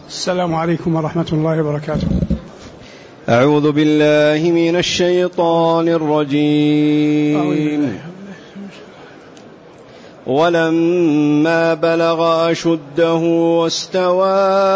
السلام عليكم ورحمة الله وبركاته. أعوذ بالله من الشيطان الرجيم. ولما بلغ أشده واستوى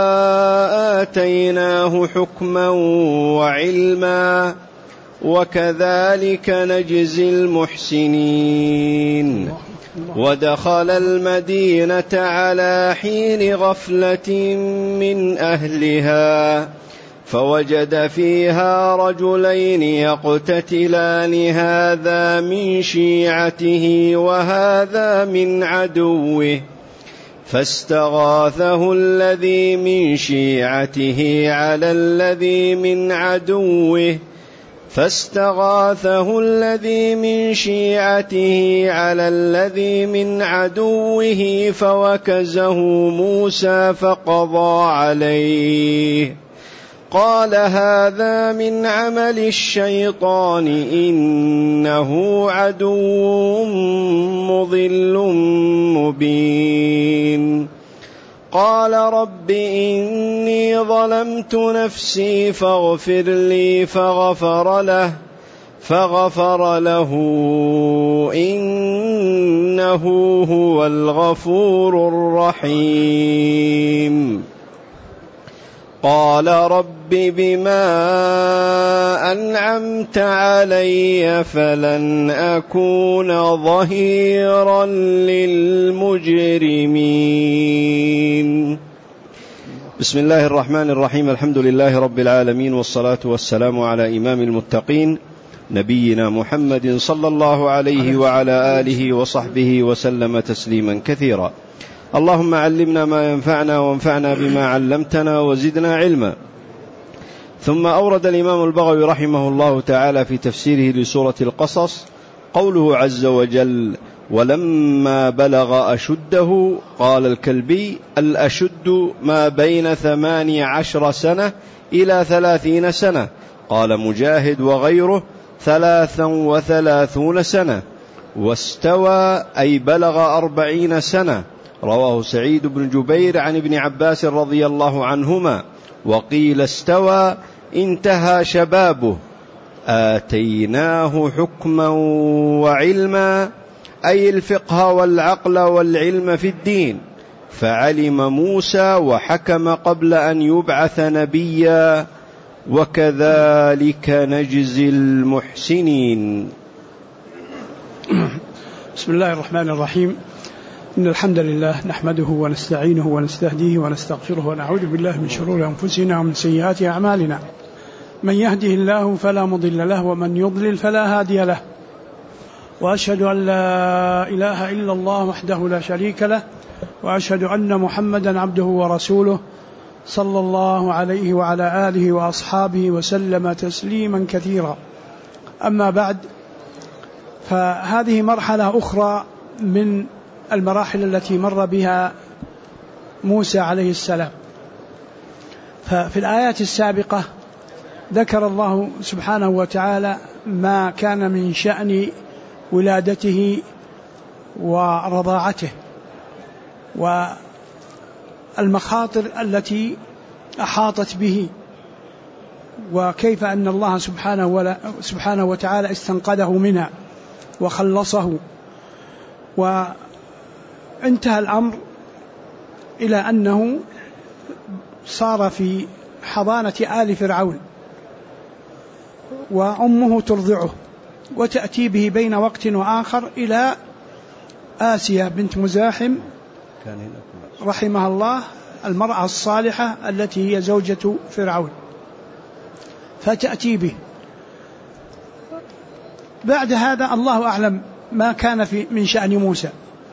آتيناه حكما وعلما وكذلك نجزي المحسنين. ودخل المدينة على حين غفلة من أهلها فوجد فيها رجلين يقتتلان هذا من شيعته وهذا من عدوه فاستغاثه الذي من شيعته على الذي من عدوه فوكزه موسى فقضى عليه. قال هذا من عمل الشيطان إنه عدو مضل مبين. قال رب إني ظلمت نفسي فاغفر لي فغفر له إنه هو الغفور الرحيم. قال رب بما أنعمت علي فلن أكون ظهيرا للمجرمين. بسم الله الرحمن الرحيم. الحمد لله رب العالمين، والصلاة والسلام على إمام المتقين نبينا محمد صلى الله عليه وعلى آله وصحبه وسلم تسليما كثيرا. اللهم علمنا ما ينفعنا وانفعنا بما علمتنا وزدنا علما. ثم أورد الإمام البغوي رحمه الله تعالى في تفسيره لسورة القصص قوله عز وجل: ولما بلغ أشده. قال الكلبي: الأشد ما بين 18 سنة إلى 30 سنة. قال مجاهد وغيره 33 سنة. واستوى أي بلغ 40 سنة. رواه سعيد بن جبير عن ابن عباس رضي الله عنهما. وقيل استوى انتهى شبابه. آتيناه حكما وعلما أي الفقه والعقل والعلم في الدين، فعلم موسى وحكم قبل أن يبعث نبيا، وكذلك نجزي المحسنين. بسم الله الرحمن الرحيم. إن الحمد لله نحمده ونستعينه ونستهديه ونستغفره ونعوذ بالله من شرور أنفسنا ومن سيئات أعمالنا. من يهده الله فلا مضل له ومن يضلل فلا هادي له. وأشهد أن لا إله إلا الله وحده لا شريك له، وأشهد أن محمدا عبده ورسوله صلى الله عليه وعلى آله وأصحابه وسلم تسليما كثيرا. أما بعد، فهذه مرحلة أخرى من المراحل التي مر بها موسى عليه السلام. ففي الآيات السابقة ذكر الله سبحانه وتعالى ما كان من شأن ولادته ورضاعته والمخاطر التي أحاطت به، وكيف أن الله سبحانه وتعالى استنقذه منها وخلصه. وانتهى الأمر إلى أنه صار في حضانة آل فرعون، وأمه ترضعه، وتأتي به بين وقت وآخر إلى آسيا بنت مزاحم رحمها الله، المرأة الصالحة التي هي زوجة فرعون، فتأتي به. بعد هذا الله أعلم ما كان من شأن موسى،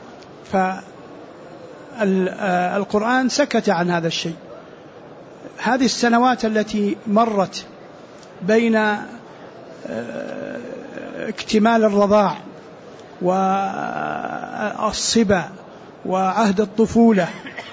فالقرآن سكت عن هذا الشيء. هذه السنوات التي مرت بين اكتمال الرضاع والصبا وعهد الطفولة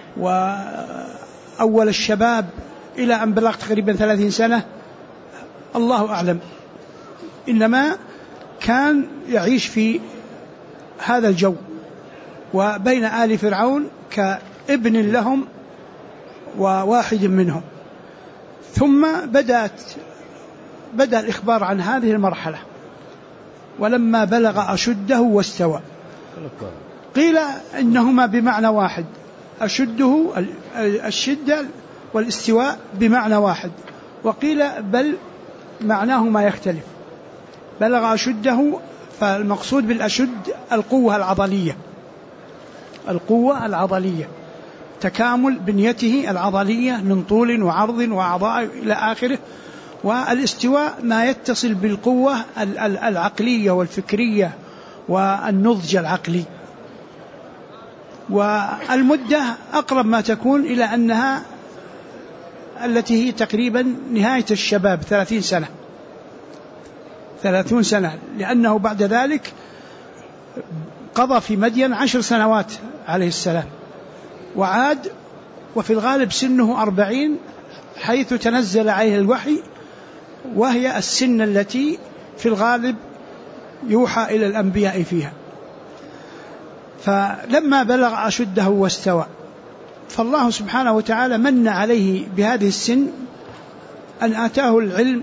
وأول الشباب إلى أن بلغ تقريبا 30 سنة، الله أعلم، إنما كان يعيش في هذا الجو وبين آل فرعون كابن لهم وواحد منهم. ثم بدأ الإخبار عن هذه المرحلة: ولما بلغ أشده واستوى. قيل إنهما بمعنى واحد، الشدة والاستواء بمعنى واحد، وقيل بل معناهما يختلف. بلغ أشده، فالمقصود بالأشد القوة العضلية، تكامل بنيته العضلية من طول وعرض وأعضاء إلى آخره. والاستواء ما يتصل بالقوة العقلية والفكرية والنضج العقلي. والمدة أقرب ما تكون إلى أنها التي هي تقريبا نهاية الشباب، 30 سنة، لأنه بعد ذلك قضى في مدين 10 سنوات عليه السلام، وعاد وفي الغالب سنه 40 حيث تنزل عليه الوحي، وهي السن التي في الغالب يوحى إلى الأنبياء فيها. فلما بلغ أشده واستوى، فالله سبحانه وتعالى من عليه بهذه السن أن آتاه العلم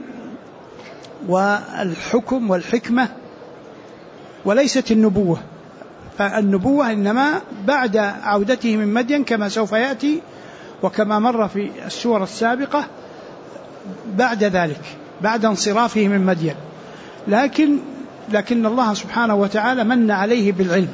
والحكم والحكمة، وليست النبوة. فالنبوة إنما بعد عودته من مدين كما سوف يأتي وكما مر في السور السابقة، بعد ذلك بعد انصرافه من مدين. لكن الله سبحانه وتعالى من عليه بالعلم،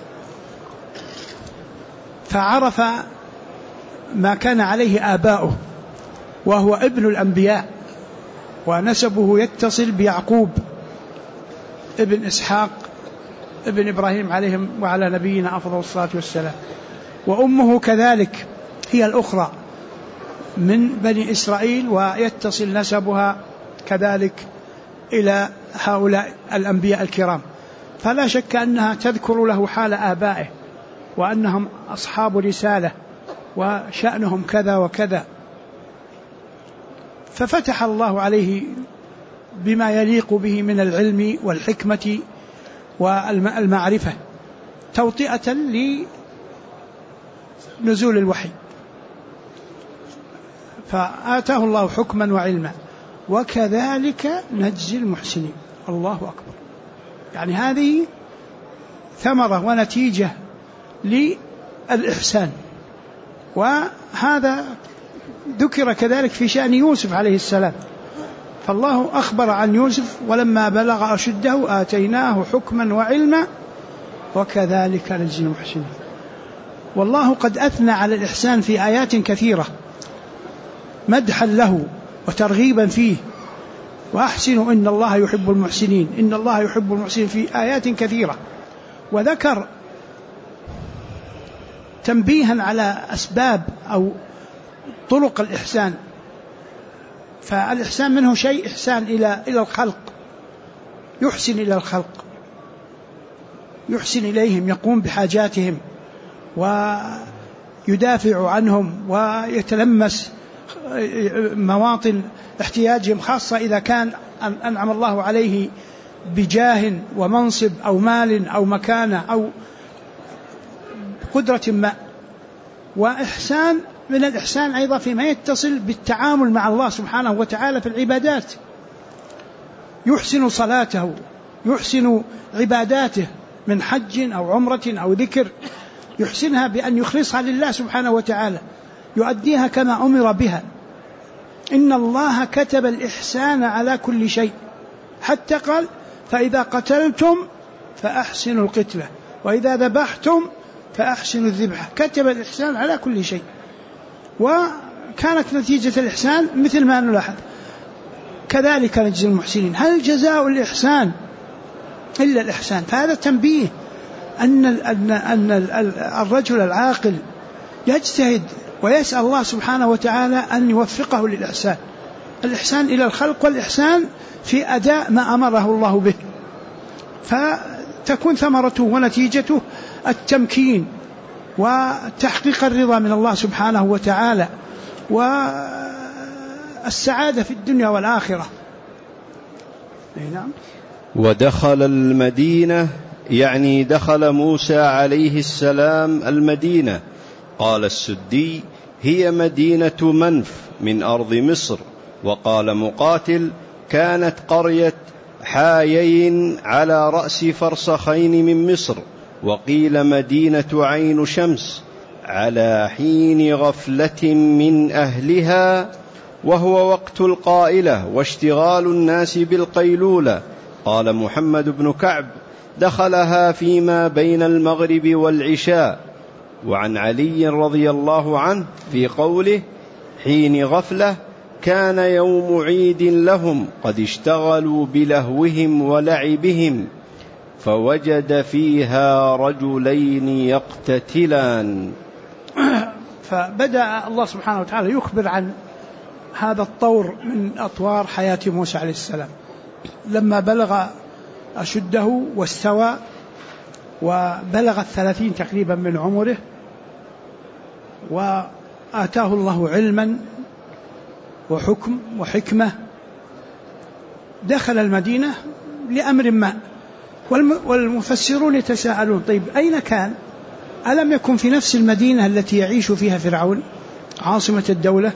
فعرف ما كان عليه آباؤه، وهو ابن الأنبياء، ونسبه يتصل بيعقوب ابن إسحاق ابن إبراهيم عليهم وعلى نبينا أفضل الصلاة والسلام. وأمه كذلك هي الأخرى من بني إسرائيل، ويتصل نسبها كذلك إلى هؤلاء الأنبياء الكرام. فلا شك أنها تذكر له حال آبائه، وأنهم أصحاب رسالة وشأنهم كذا وكذا. ففتح الله عليه بما يليق به من العلم والحكمة والمعرفة، توطئة لنزول الوحي. فآتاه الله حكما وعلما، وكذلك نجزي المحسنين. الله أكبر. يعني هذه ثمرة ونتيجة للإحسان. وهذا ذكر كذلك في شأن يوسف عليه السلام، فالله أخبر عن يوسف: ولما بلغ أشده آتيناه حكما وعلما وكذلك نجزي المحسنين. والله قد أثنى على الإحسان في آيات كثيرة مدحا له وترغيبا فيه، وأحسنوا إن الله يحب المحسنين، إن الله يحب المحسنين، في آيات كثيرة. وذكر تنبيها على أسباب أو طرق الإحسان. فالإحسان منه شيء إحسان إلى الخلق، يحسن إلى الخلق، يحسن إليهم، يقوم بحاجاتهم ويدافع عنهم ويتلمس مواطن احتياجهم، خاصة إذا كان أنعم الله عليه بجاه ومنصب أو مال أو مكانة أو قدرة ما. وإحسان من الإحسان أيضا فيما يتصل بالتعامل مع الله سبحانه وتعالى في العبادات، يحسن صلاته، يحسن عباداته من حج أو عمرة أو ذكر، يحسنها بأن يخلصها لله سبحانه وتعالى، يؤديها كما أمر بها. إن الله كتب الإحسان على كل شيء، حتى قال: فإذا قتلتم فأحسنوا القتلة، وإذا ذبحتم فأحسنوا الذبحة. كتب الإحسان على كل شيء. وكانت نتيجة الإحسان مثل ما نلاحظ: كذلك نجزي المحسنين. هل جزاء الإحسان إلا الإحسان؟ فهذا تنبيه أن الرجل العاقل يجتهد ويسأل الله سبحانه وتعالى أن يوفقه للإحسان، الإحسان إلى الخلق والإحسان في أداء ما أمره الله به، فتكون ثمرته ونتيجته التمكين وتحقيق الرضا من الله سبحانه وتعالى والسعادة في الدنيا والآخرة. نعم. ودخل المدينة، يعني دخل موسى عليه السلام المدينة قال السدي: هي مدينة منف من أرض مصر. وقال مقاتل: كانت قرية حايين على رأس فرسخين من مصر. وقيل مدينة عين شمس على حين غفلة من أهلها، وهو وقت القائلة واشتغال الناس بالقيلولة. قال محمد بن كعب: دخلها فيما بين المغرب والعشاء. وعن علي رضي الله عنه في قوله حين غفلة: كان يوم عيد لهم قد اشتغلوا بلهوهم ولعبهم، فوجد فيها رجلين يقتتلان. فبدأ الله سبحانه وتعالى يخبر عن هذا الطور من أطوار حياة موسى عليه السلام لما بلغ أشده واستوى وبلغ 30 تقريبا من عمره، وآتاه الله علما وحكم وحكمة. دخل المدينة لأمر ما، والمفسرون يتساءلون: طيب أين كان؟ ألم يكن في نفس المدينة التي يعيش فيها فرعون عاصمة الدولة؟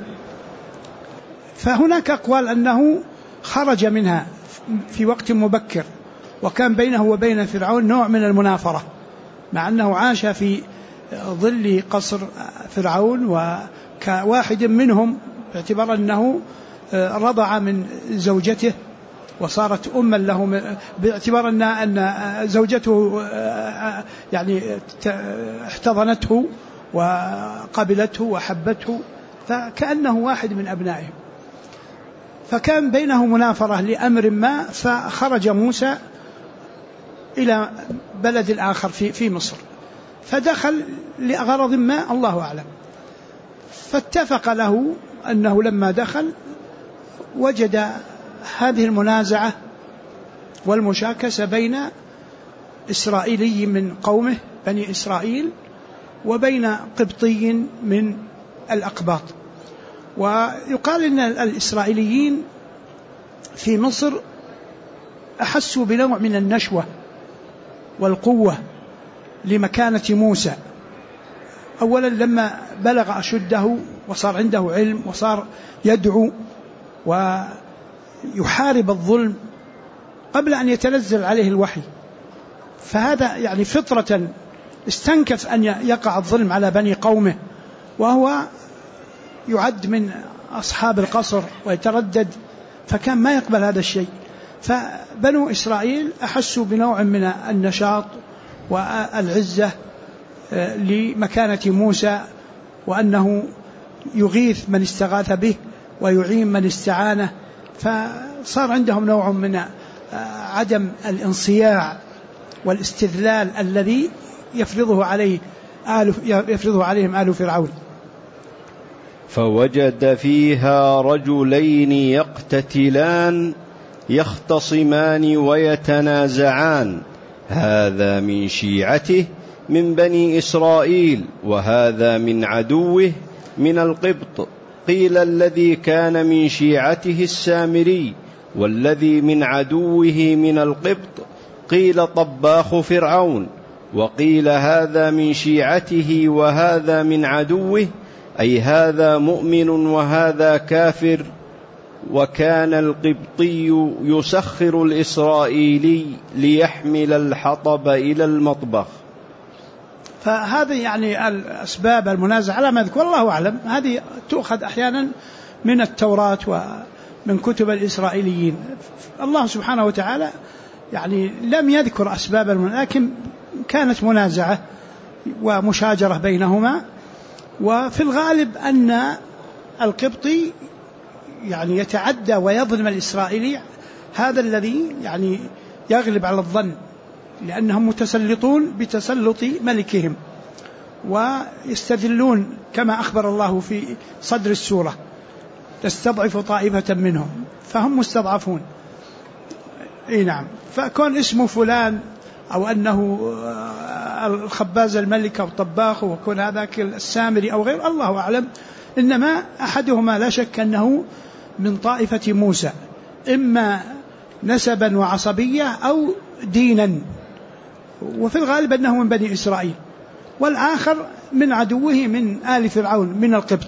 فهناك أقوال أنه خرج منها في وقت مبكر، وكان بينه وبين فرعون نوع من المنافرة، مع أنه عاش في ظل قصر فرعون وكواحد منهم، باعتبار أنه رضع من زوجته وصارت أما له، باعتبار أن زوجته يعني احتضنته وقبلته وحبته، فكأنه واحد من أبنائهم. فكان بينه منافرة لأمر ما، فخرج موسى إلى بلد آخر في مصر، فدخل لغرض ما الله أعلم. فاتفق له أنه لما دخل وجد هذه المنازعة والمشاكسة بين إسرائيلي من قومه بني إسرائيل وبين قبطي من الأقباط. ويقال أن الإسرائيليين في مصر أحسوا بنوع من النشوة والقوة لمكانة موسى. أولا لما بلغ أشده وصار عنده علم وصار يدعو ويحارب الظلم قبل أن يتنزل عليه الوحي، فهذا يعني فطرة استنكف أن يقع الظلم على بني قومه، وهو يعد من أصحاب القصر ويتردد، فكان ما يقبل هذا الشيء. فبنو إسرائيل أحسوا بنوع من النشاط والعزة لمكانة موسى، وأنه يغيث من استغاث به ويعين من استعانه، فصار عندهم نوع من عدم الانصياع والاستذلال الذي يفرضه عليهم آل فرعون. فوجد فيها رجلين يقتتلان يختصمان ويتنازعان، هذا من شيعته من بني إسرائيل وهذا من عدوه من القبط. قيل الذي كان من شيعته السامري، والذي من عدوه من القبط قيل طباخ فرعون. وقيل هذا من شيعته وهذا من عدوه، أي هذا مؤمن وهذا كافر. وكان القبطي يسخر الإسرائيلي ليحمل الحطب إلى المطبخ. فهذه يعني الأسباب المنازعة على ما ذكر والله أعلم، هذه تؤخذ أحيانا من التوراة ومن كتب الإسرائيليين. الله سبحانه وتعالى يعني لم يذكر أسباب المنازعة، لكن كانت منازعة ومشاجرة بينهما. وفي الغالب أن القبطي يعني يتعدى ويظلم الإسرائيلي، هذا الذي يعني يغلب على الظن، لأنهم متسلطون بتسلط ملكهم ويستذلون كما أخبر الله في صدر السورة: تستضعف طائفة منهم، فهم مستضعفون. نعم. فكون اسمه فلان أو أنه الخباز الملك أو الطباخ وكون هذاك السامري أو غير، الله أعلم. إنما أحدهما لا شك أنه من طائفة موسى، إما نسبا وعصبية أو دينا، وفي الغالب أنه من بني إسرائيل. والآخر من عدوه من آل فرعون من القبط.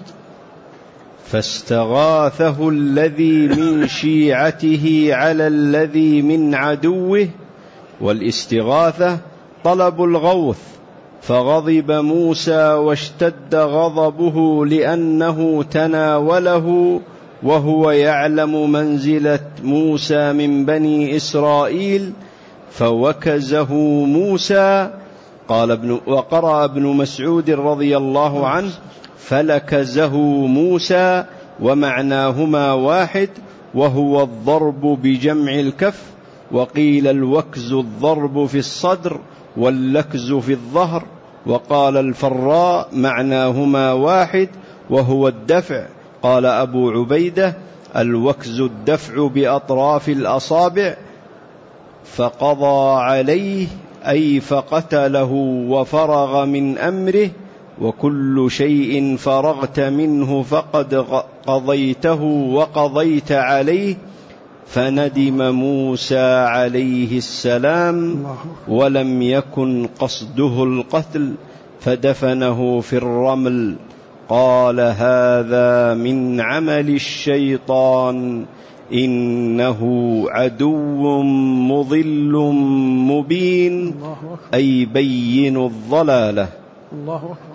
فاستغاثه الذي من شيعته على الذي من عدوه، والاستغاثة طلب الغوث، فغضب موسى واشتد غضبه لأنه تناوله وهو يعلم منزلة موسى من بني إسرائيل، فوكزه موسى. وقرأ ابن مسعود رضي الله عنه: فلكزه موسى، ومعناهما واحد، وهو الضرب بجمع الكف. وقيل الوكز الضرب في الصدر واللكز في الظهر. وقال الفراء معناهما واحد وهو الدفع. قال أبو عبيدة: الوكز الدفع بأطراف الأصابع. فقضى عليه أي فقتله وفرغ من أمره، وكل شيء فرغت منه فقد قضيته وقضيت عليه. فندم موسى عليه السلام ولم يكن قصده القتل، فدفنه في الرمل. قال: هذا من عمل الشيطان، إنه عدو مضل مبين، أي بين الضلالة. الله أكبر.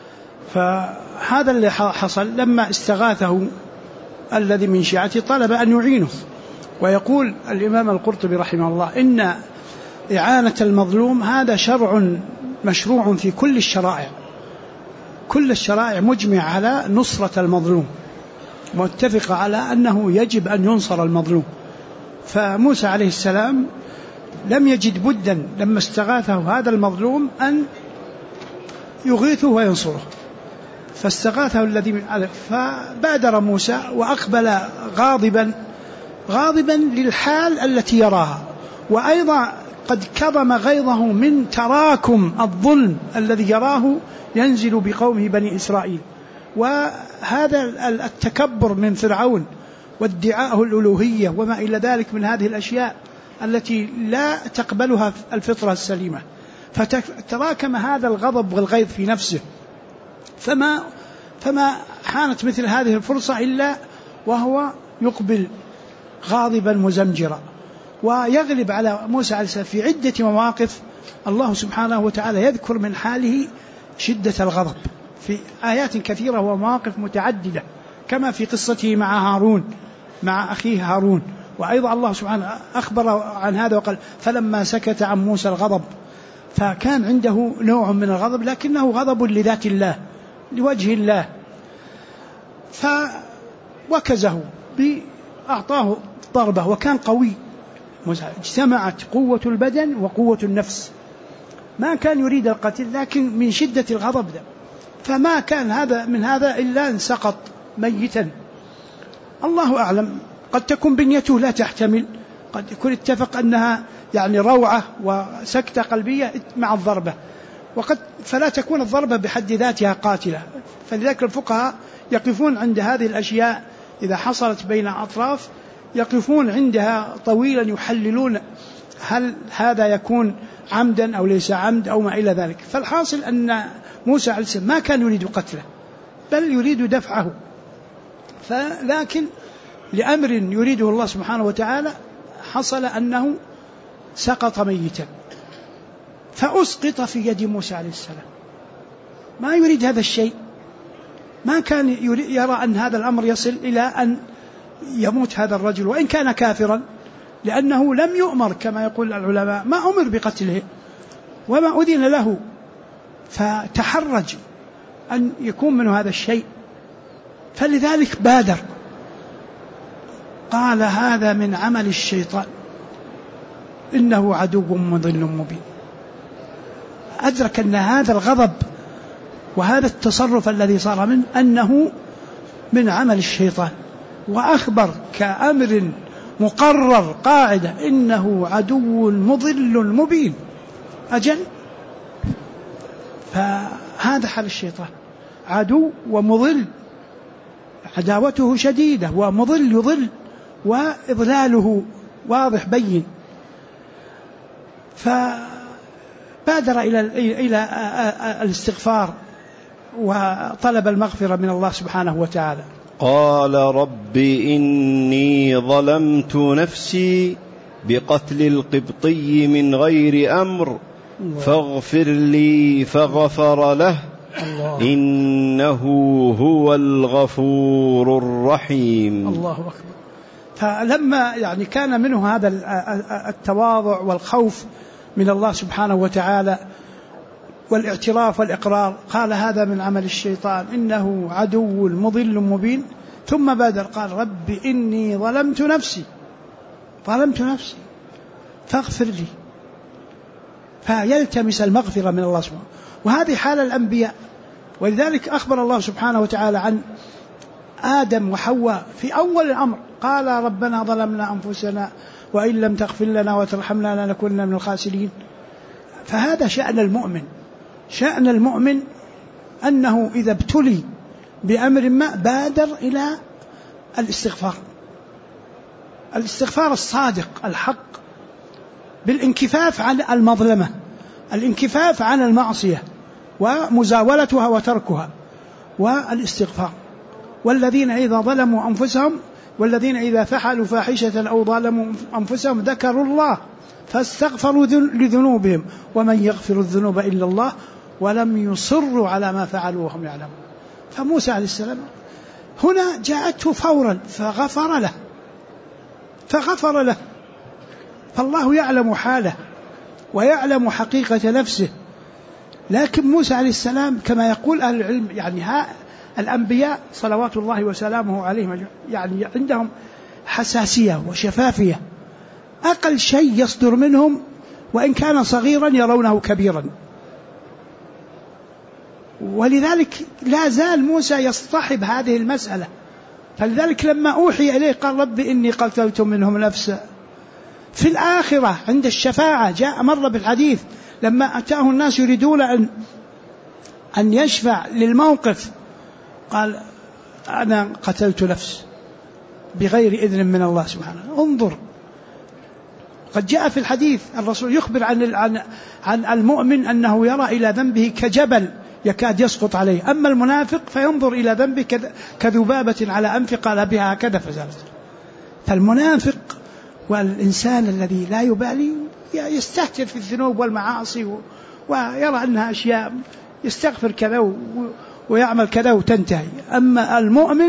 فهذا اللي حصل لما استغاثه الذي من شيعته، طلب أن يعينه. ويقول الإمام القرطبي رحمه الله: إن إعانة المظلوم هذا شرع مشروع في كل الشرائع، كل الشرائع مجمع على نصرة المظلوم، متفق على أنه يجب أن ينصر المظلوم. فموسى عليه السلام لم يجد بدا لما استغاثه هذا المظلوم أن يغيثه وينصره، فاستغاثه الذي من عليه. فبادر موسى وأقبل غاضبا للحال التي يراها، وأيضا قد كظم غيظه من تراكم الظلم الذي يراه ينزل بقومه بني إسرائيل، وهذا التكبر من فرعون وادعاءه الألوهية وما إلى ذلك من هذه الأشياء التي لا تقبلها الفطرة السليمة. فتراكم هذا الغضب والغيظ في نفسه، فما حانت مثل هذه الفرصة إلا وهو يقبل غاضبا مزمجرا. ويغلب على موسى عليه السلام في عدة مواقف الله سبحانه وتعالى يذكر من حاله شدة الغضب في آيات كثيرة ومواقف متعددة، كما في قصته مع أخيه هارون. وأيضا الله سبحانه أخبر عن هذا وقال: فلما سكت عن موسى الغضب، فكان عنده نوع من الغضب لكنه غضب لذات الله لوجه الله، فوكزه أعطاه ضربة وكان قوي، اجتمعت قوة البدن وقوة النفس. ما كان يريد القتل لكن من شدة الغضب ده، فما كان هذا من هذا إلا أن سقط ميتا. الله أعلم، قد تكون بنيته لا تحتمل، قد يكون اتفق أنها يعني روعة وسكتة قلبية مع الضربة، فلا تكون الضربة بحد ذاتها قاتلة. فلذلك الفقهاء يقفون عند هذه الأشياء إذا حصلت بين أطراف، يقفون عندها طويلا يحللون هل هذا يكون عمدا أو ليس عمد أو ما إلى ذلك. فالحاصل أن موسى عليه السلام ما كان يريد قتله بل يريد دفعه، لكن لأمر يريده الله سبحانه وتعالى حصل أنه سقط ميتا، فأسقط في يد موسى عليه السلام. ما يريد هذا الشيء، ما كان يرى أن هذا الأمر يصل إلى أن يموت هذا الرجل وإن كان كافرا، لأنه لم يؤمر كما يقول العلماء، ما أمر بقتله وما أذن له، فتحرج أن يكون منه هذا الشيء، فلذلك بادر قال: هذا من عمل الشيطان، إنه عدو مضل مبين. أدرك أن هذا الغضب وهذا التصرف الذي صار منه أنه من عمل الشيطان، وأخبر كأمر مقرر قاعدة: إنه عدو مضل مبين. أجل، فهذا حال الشيطان، عدو ومضل، عداوته شديدة، ومضل يضل، وإضلاله واضح بين. بادر إلى الاستغفار وطلب المغفرة من الله سبحانه وتعالى. قال رب إني ظلمت نفسي بقتل القبطي من غير أمر فاغفر لي فغفر له إنه هو الغفور الرحيم. الله أكبر. فلما كان منه هذا التواضع والخوف من الله سبحانه وتعالى والاعتراف والإقرار، قال هذا من عمل الشيطان إنه عدو مضل مبين، ثم بادر قال رب إني ظلمت نفسي فاغفر لي، فيلتمس المغفرة من الله سبحانه. وهذه حال الأنبياء، ولذلك أخبر الله سبحانه وتعالى عن آدم وحواء في أول الأمر، قال ربنا ظلمنا أنفسنا وإن لم تغفر لنا وترحمنا لنكونن من الخاسرين. فهذا شأن المؤمن أنه إذا ابتلي بأمر ما بادر إلى الاستغفار الصادق الحق، بالانكفاف عن المظلمة، الانكفاف عن المعصية ومزاولتها وتركها، والاستغفار. والذين إذا ظلموا أنفسهم والذين إذا فعلوا فاحشة أو ظلموا أنفسهم ذكروا الله فاستغفروا لذنوبهم ومن يغفر الذنوب إلا الله ولم يصروا على ما فعلوا وهم يعلمون. فموسى عليه السلام هنا جاءته فورا فغفر له. فالله يعلم حاله ويعلم حقيقة نفسه. لكن موسى عليه السلام كما يقول أهل العلم الأنبياء صلوات الله وسلامه عليهم عندهم حساسية وشفافية، أقل شيء يصدر منهم وإن كان صغيرا يرونه كبيرا. ولذلك لا زال موسى يصطحب هذه المسألة. فلذلك لما أوحي إليه قال رب إني قتلت منهم نفسا. في الآخرة عند الشفاعة جاء مرة بالحديث لما أتاه الناس يريدون أن يشفع للموقف قال أنا قتلت نفس بغير إذن من الله سبحانه. انظر، قد جاء في الحديث الرسول يخبر عن المؤمن أنه يرى إلى ذنبه كجبل يكاد يسقط عليه، أما المنافق فينظر إلى ذنبه كذبابة على أنف قال بها هكذا فزالت. فالمنافق والإنسان الذي لا يبالي يستهتر في الذنوب والمعاصي ويرى أنها أشياء يستغفر كذا ويعمل كذا وتنتهي. أما المؤمن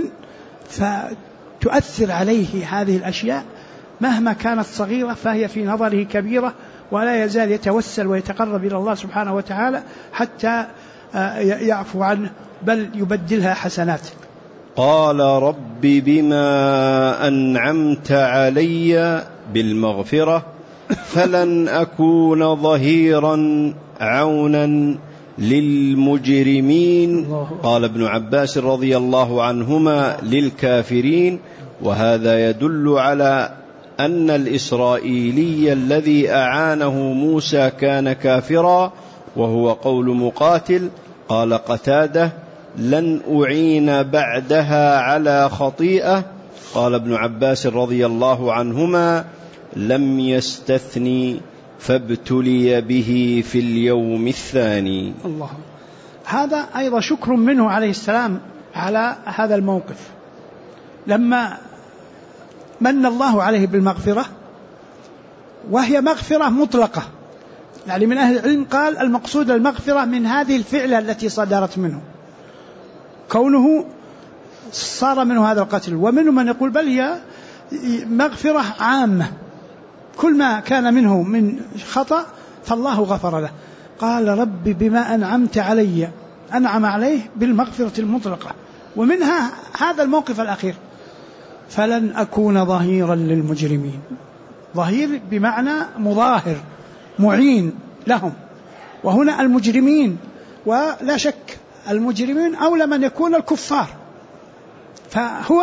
فتؤثر عليه هذه الأشياء مهما كانت صغيرة فهي في نظره كبيرة، ولا يزال يتوسل ويتقرب إلى الله سبحانه وتعالى حتى يعفو عنه بل يبدلها حسنات. قال رب بما أنعمت علي بالمغفرة فلن أكون ظهيرا عونا للمجرمين. قال ابن عباس رضي الله عنهما للكافرين. وهذا يدل على أن الإسرائيلي الذي أعانه موسى كان كافرا، وهو قول مقاتل. قال قتادة لن أعين بعدها على خطيئة. قال ابن عباس رضي الله عنهما لم يستثني فابتلي به في اليوم الثاني. الله. هذا أيضا شكر منه عليه السلام على هذا الموقف لما من الله عليه بالمغفرة، وهي مغفرة مطلقة. من أهل العلم قال المقصود المغفرة من هذه الفعلة التي صدرت منه، كونه صار منه هذا القتل. ومنه من يقول بل هي مغفرة عامة، كل ما كان منه من خطأ فالله غفر له. قال رب بما أنعمت علي، أنعم عليه بالمغفرة المطلقة، ومنها هذا الموقف الأخير فلن أكون ظهيرا للمجرمين. ظهير بمعنى مظاهر معين لهم، وهنا المجرمين ولا شك المجرمين أولى من يكون الكفار. فهو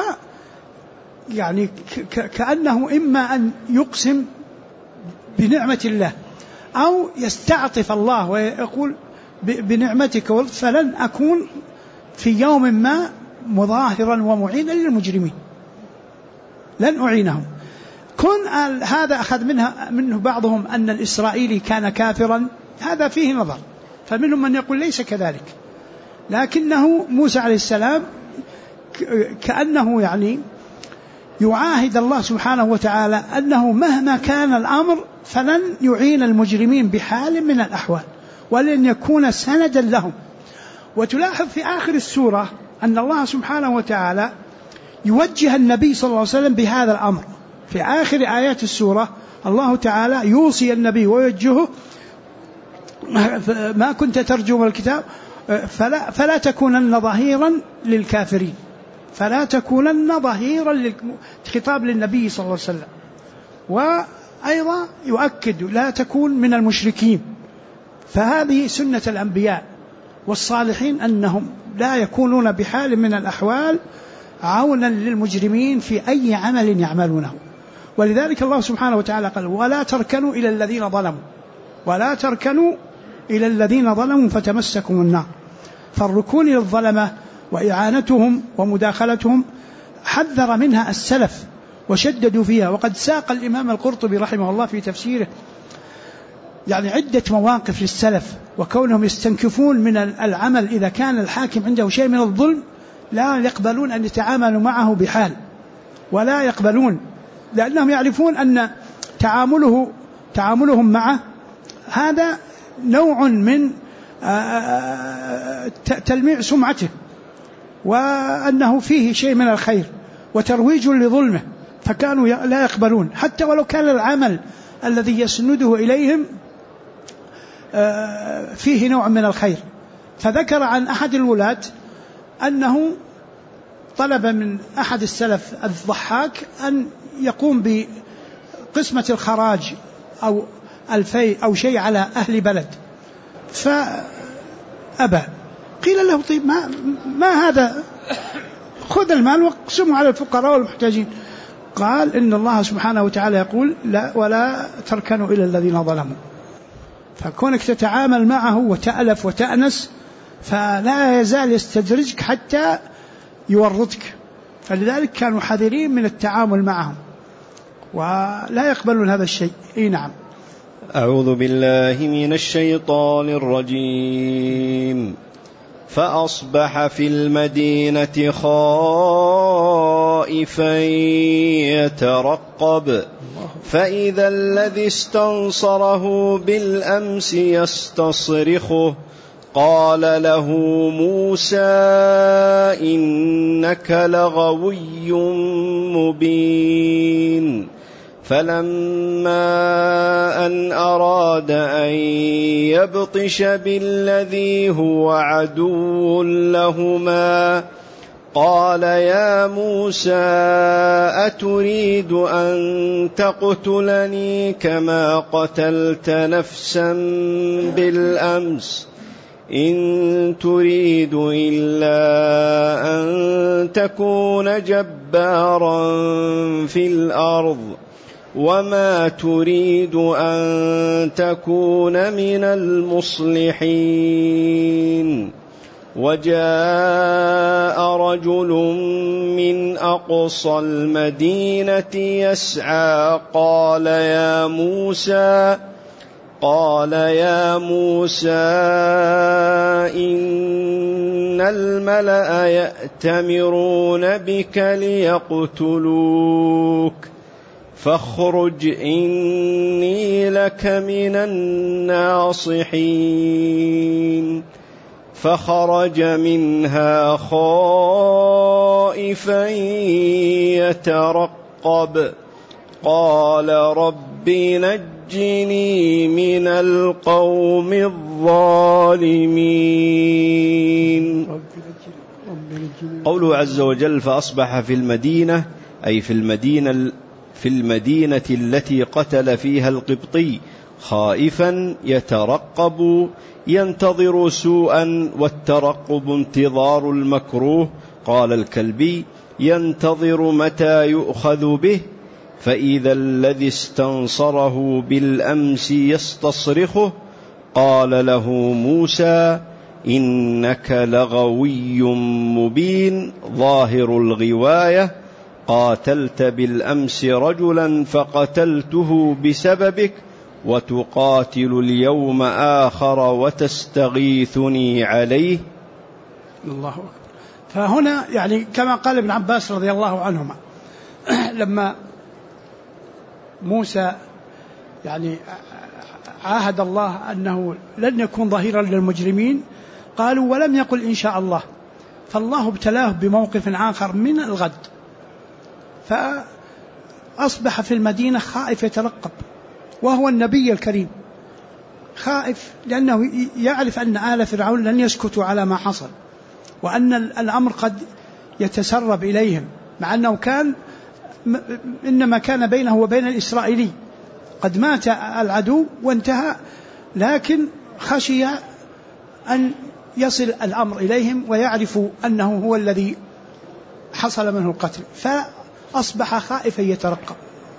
كأنه إما أن يقسم بنعمة الله أو يستعطف الله ويقول بنعمتك فلن أكون في يوم ما مظاهرا ومعينا للمجرمين، لن أعينهم. كن هذا أخذ منه بعضهم أن الإسرائيلي كان كافرا هذا فيه نظر، فمنهم من يقول ليس كذلك، لكنه موسى عليه السلام كأنه يعني يعاهد الله سبحانه وتعالى أنه مهما كان الأمر فلن يعين المجرمين بحال من الأحوال، ولن يكون سندا لهم. وتلاحظ في آخر السورة أن الله سبحانه وتعالى يوجه النبي صلى الله عليه وسلم بهذا الأمر. في آخر آيات السورة الله تعالى يوصي النبي ويوجهه: ما كنت ترجو من الكتاب فلا تكونن ظهيرا للكافرين، فلا تكونن ظهيرا، خطاب للنبي صلى الله عليه وسلم. وأيضا يؤكد: لا تكون من المشركين. فهذه سنة الأنبياء والصالحين أنهم لا يكونون بحال من الأحوال عونا للمجرمين في أي عمل يعملونه. ولذلك الله سبحانه وتعالى قال: ولا تركنوا إلى الذين ظلموا، ولا تركنوا إلى الذين ظلموا فتمسكم النار. فالركون للظلمة وإعانتهم ومداخلتهم حذر منها السلف وشددوا فيها. وقد ساق الإمام القرطبي رحمه الله في تفسيره يعني عدة مواقف للسلف، وكونهم يستنكفون من العمل إذا كان الحاكم عنده شيء من الظلم لا يقبلون أن يتعاملوا معه بحال، ولا يقبلون، لأنهم يعرفون أن تعاملهم معه هذا نوع من تلميع سمعته، وأنه فيه شيء من الخير وترويج لظلمه، فكانوا لا يقبلون حتى ولو كان العمل الذي يسنده إليهم فيه نوع من الخير. فذكر عن أحد الولاة أنه طلب من أحد السلف الضحاك أن يقوم بقسمة الخراج أو الفيء أو شيء على أهل بلد، فأبى. قيل له: طيب ما هذا، خذ المال واقسمه على الفقراء والمحتاجين. قال: إن الله سبحانه وتعالى يقول: لا ولا تركنوا إلى الذين ظلموا. فكونك تتعامل معه وتألف وتأنس فلا يزال يستدرجك حتى يورطك. فلذلك كانوا حذرين من التعامل معهم ولا يقبلون هذا الشيء. نعم. أعوذ بالله من الشيطان الرجيم. فأصبح في المدينة خائفا يترقب، فإذا الذي استنصره بالأمس يستصرخه، قال له موسى: إنك لغوي مبين. فلما أن أراد أن يبطش بالذي هو عدو لهما قال: يا موسى أتريد أن تقتلني كما قتلت نفسا بالأمس؟ إن تريد إلا أن تكون جبارا في الأرض وما تريد أن تكون من المصلحين. وجاء رجل من أقصى المدينة يسعى قال: يا موسى إن الملأ يأتمرون بك ليقتلوك فاخرج إني لك من الناصحين. فخرج منها خائفا يترقب قال: رب نجني من القوم الظالمين. قوله عز وجل: فأصبح في المدينة، أي في المدينة التي قتل فيها القبطي، خائفا يترقب، ينتظر سوءا، والترقب انتظار المكروه. قال الكلبي: ينتظر متى يؤخذ به. فإذا الذي استنصره بالأمس يستصرخه قال له موسى: إنك لغوي مبين. ظاهر الغواية: قاتلت بالأمس رجلا فقتلته بسببك، وتقاتل اليوم آخر وتستغيثني عليه. الله أكبر. فهنا يعني كما قال ابن عباس رضي الله عنهما لما موسى يعني عاهد الله أنه لن يكون ظهيرا للمجرمين، قالوا ولم يقل إن شاء الله، فالله ابتلاه بموقف آخر من الغد، فأصبح في المدينة خائف يترقب، وهو النبي الكريم خائف لأنه يعرف أن آل فرعون لن يسكتوا على ما حصل، وأن الأمر قد يتسرب إليهم، مع أنه إنما كان بينه وبين الإسرائيلي، قد مات العدو وانتهى، لكن خشي أن يصل الأمر إليهم ويعرفوا أنه هو الذي حصل منه القتل، فأصبح خائفا يترقب.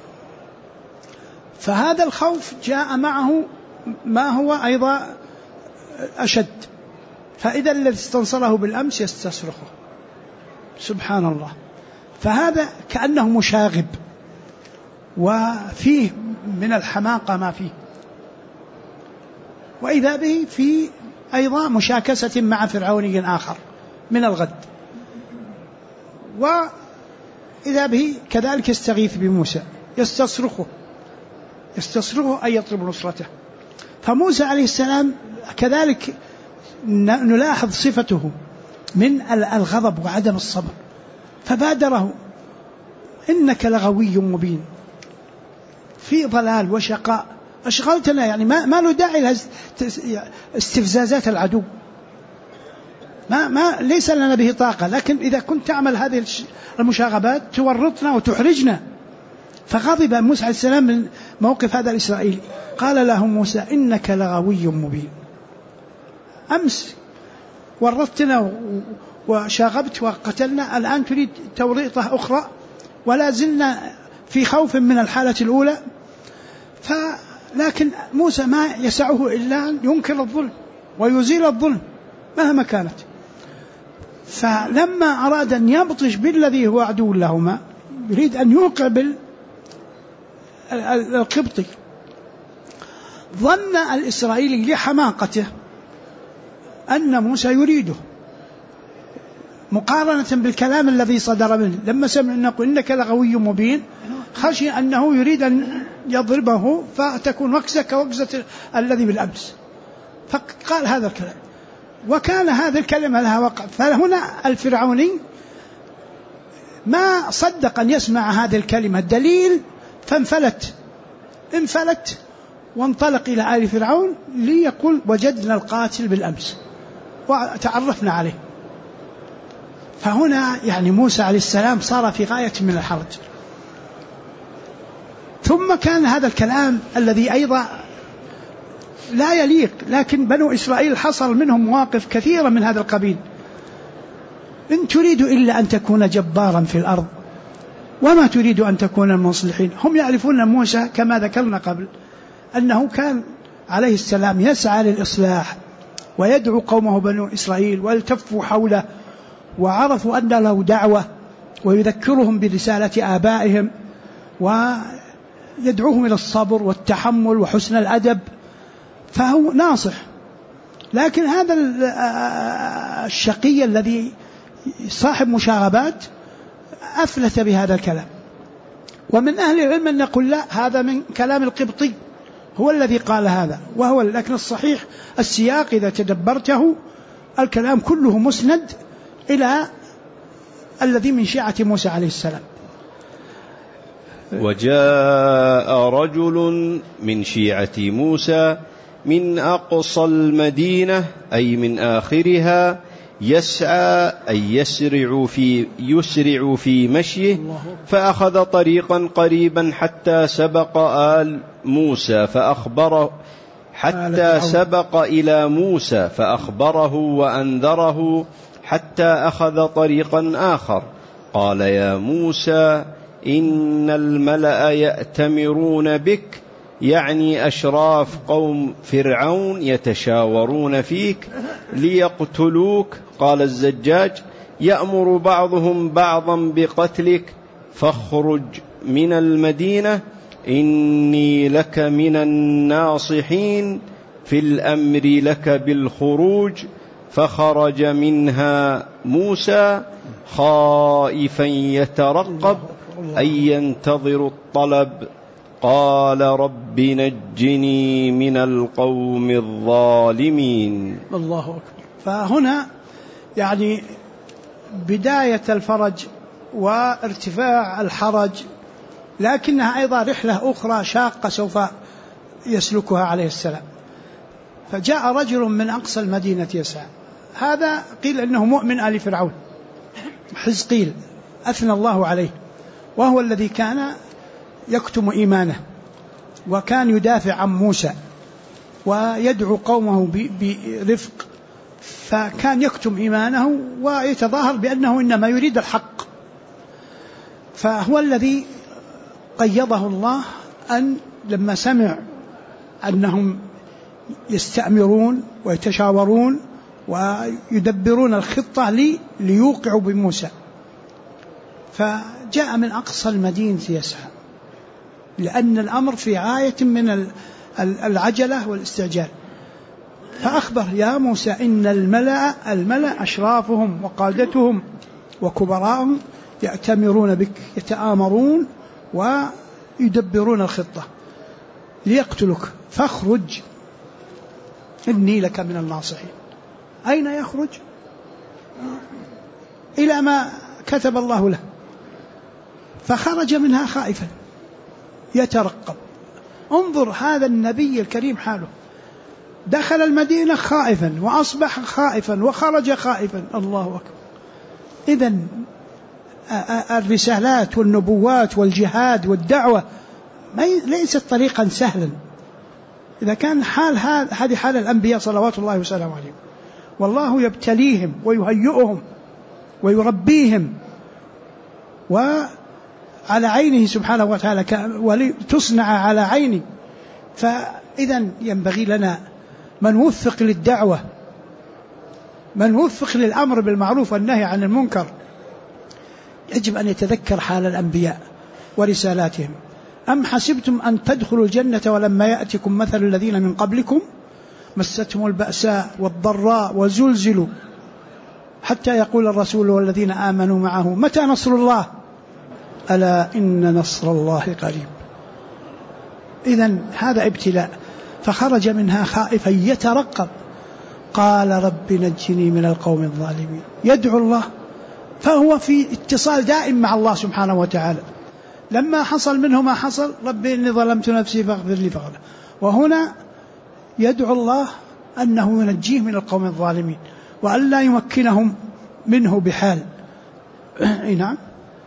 فهذا الخوف جاء معه ما هو أيضا أشد، فإذا الذي استنصره بالأمس يستصرخه، سبحان الله. فهذا كأنه مشاغب وفيه من الحماقة ما فيه، وإذا به في أيضا مشاكسة مع فرعوني آخر من الغد، وإذا به كذلك يستغيث بموسى، يستصرخه أن يطلب نصرته. فموسى عليه السلام كذلك نلاحظ صفته من الغضب وعدم الصبر، فبادره إنك لغوي مبين في ضلال وشقاء، أشغلتنا، يعني ما له داعي استفزازات العدو، ما ليس لنا به طاقة، لكن إذا كنت تعمل هذه المشاغبات تورطنا وتحرجنا. فغضب موسى عليه السلام من موقف هذا الإسرائيلي، قال له موسى إنك لغوي مبين، أمس ورطتنا وشاغبت وقتلنا، الآن تريد توريطة أخرى، ولا زلنا في خوف من الحالة الأولى. لكن موسى ما يسعه إلا أن ينكر الظلم ويزيل الظلم مهما كانت. فلما أراد أن يبطش بالذي هو عدو لهما، يريد أن يوقع القبطي، ظن الإسرائيلي لحماقته أن موسى يريده، مقارنة بالكلام الذي صدر منه لما سمع أنه إنك لغوي مبين، خشي أنه يريد أن يضربه فتكون وكزة كوكزة الذي بالأمس، فقال هذا الكلام، وكان هذا الكلمة لها وقع. فهنا الفرعوني ما صدق أن يسمع هذه الكلمة الدليل، انفلت وانطلق إلى آل فرعون ليقول وجدنا القاتل بالأمس وتعرفنا عليه. فهنا يعني موسى عليه السلام صار في غاية من الحرج. ثم كان هذا الكلام الذي أيضا لا يليق، لكن بنو إسرائيل حصل منهم مواقف كثيرة من هذا القبيل، إن تريد إلا أن تكون جبارا في الأرض وما تريد أن تكون المصلحين. هم يعرفون موسى كما ذكرنا قبل أنه كان عليه السلام يسعى للإصلاح ويدعو قومه بنو إسرائيل والتفوا حوله، وعرفوا أن له دعوة، ويذكرهم برسالة آبائهم ويدعوهم إلى الصبر والتحمل وحسن الأدب، فهو ناصح. لكن هذا الشقي الذي صاحب مشاغبات أفلت بهذا الكلام. ومن أهل العلم أن يقول لا، هذا من كلام القبطي، هو الذي قال هذا، وهو لكن الصحيح السياق إذا تدبرته الكلام كله مسند إلى الذي من شيعة موسى عليه السلام. وجاء رجل من شيعة موسى من أقصى المدينة أي من آخرها يسعى أي يسرع في مشيه، فأخذ طريقا قريبا حتى سبق إلى موسى فأخبره وأنذره حتى أخذ طريقا آخر. قال يا موسى إن الملأ يأتمرون بك، يعني أشراف قوم فرعون يتشاورون فيك ليقتلوك. قال الزجاج يأمر بعضهم بعضا بقتلك، فاخرج من المدينة إني لك من الناصحين في الأمر لك بالخروج. فخرج منها موسى خائفا يترقب أي ينتظر الطلب. قال رب نجني من القوم الظالمين. الله أكبر. فهنا يعني بداية الفرج وارتفاع الحرج، لكنها أيضا رحلة أخرى شاقة سوف يسلكها عليه السلام. فجاء رجل من أقصى المدينة يسعى، هذا قيل أنه مؤمن آل فرعون حزقيل أثنى الله عليه، وهو الذي كان يكتم إيمانه وكان يدافع عن موسى ويدعو قومه برفق، فكان يكتم إيمانه ويتظاهر بأنه إنما يريد الحق. فهو الذي قيضه الله أن لما سمع أنهم يستأمرون ويتشاورون ويدبرون الخطة ليوقعوا بموسى، فجاء من أقصى المدينة يسعى، لأن الأمر في غاية من العجلة والاستعجال. فأخبر يا موسى إن الملأ أشرافهم وقادتهم وكبراءهم يأتمرون بك، يتآمرون ويدبرون الخطة ليقتلك، فاخرج إني لك من الناصحين. أين يخرج؟ إلى ما كتب الله له. فخرج منها خائفا يترقب. انظر هذا النبي الكريم حاله، دخل المدينة خائفا وأصبح خائفا وخرج خائفا. الله أكبر. إذن الرسالات والنبوات والجهاد والدعوة ليست طريقا سهلا. إذا كان هذه حال الأنبياء صلوات الله وسلامه عليهم، والله يبتليهم ويهيئهم ويربيهم وعلى عينه سبحانه وتعالى، ولتصنع على عيني. فإذا ينبغي لنا من وفق للدعوة، من وفق للأمر بالمعروف والنهي عن المنكر، يجب أن يتذكر حال الأنبياء ورسالاتهم. أم حسبتم أن تدخلوا الجنة ولما يأتكم مثل الذين من قبلكم مستهم البأساء والضراء وزلزلوا حتى يقول الرسول والذين آمنوا معه متى نصر الله ألا إن نصر الله قريب. إذن هذا ابتلاء. فخرج منها خائفا يترقب. قال رب نجني من القوم الظالمين. يدعو الله، فهو في اتصال دائم مع الله سبحانه وتعالى. لما حصل منه ما حصل، رب إني ظلمت نفسي فاغفر لي فغفر. وهنا يدعو الله أنه ينجيه من القوم الظالمين وأن لا يمكنهم منه بحال. نعم.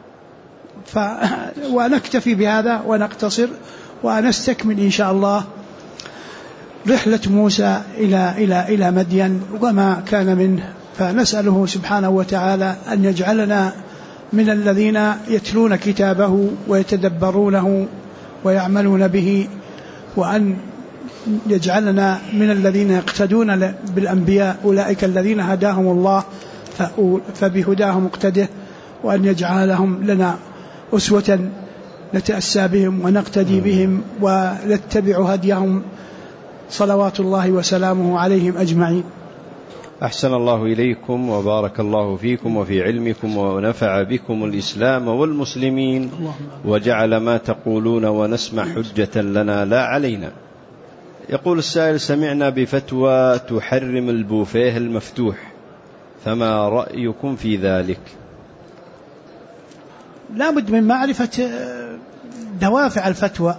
ونكتفي بهذا ونقتصر ونستكمل إن شاء الله رحلة موسى إلى مدين وما كان منه. فنسأله سبحانه وتعالى أن يجعلنا من الذين يتلون كتابه ويتدبرونه ويعملون به، وأن يجعلنا من الذين يقتدون بالأنبياء، أولئك الذين هداهم الله فبهداهم اقتده، وأن يجعلهم لنا أسوة نتأسى بهم ونقتدي بهم ونتبع هديهم صلوات الله وسلامه عليهم أجمعين. أحسن الله إليكم وبارك الله فيكم وفي علمكم ونفع بكم الإسلام والمسلمين، وجعل ما تقولون ونسمع حجة لنا لا علينا. يقول السائل: سمعنا بفتوى تحرم البوفيه المفتوح، فما رأيكم في ذلك؟ لا بد من معرفة دوافع الفتوى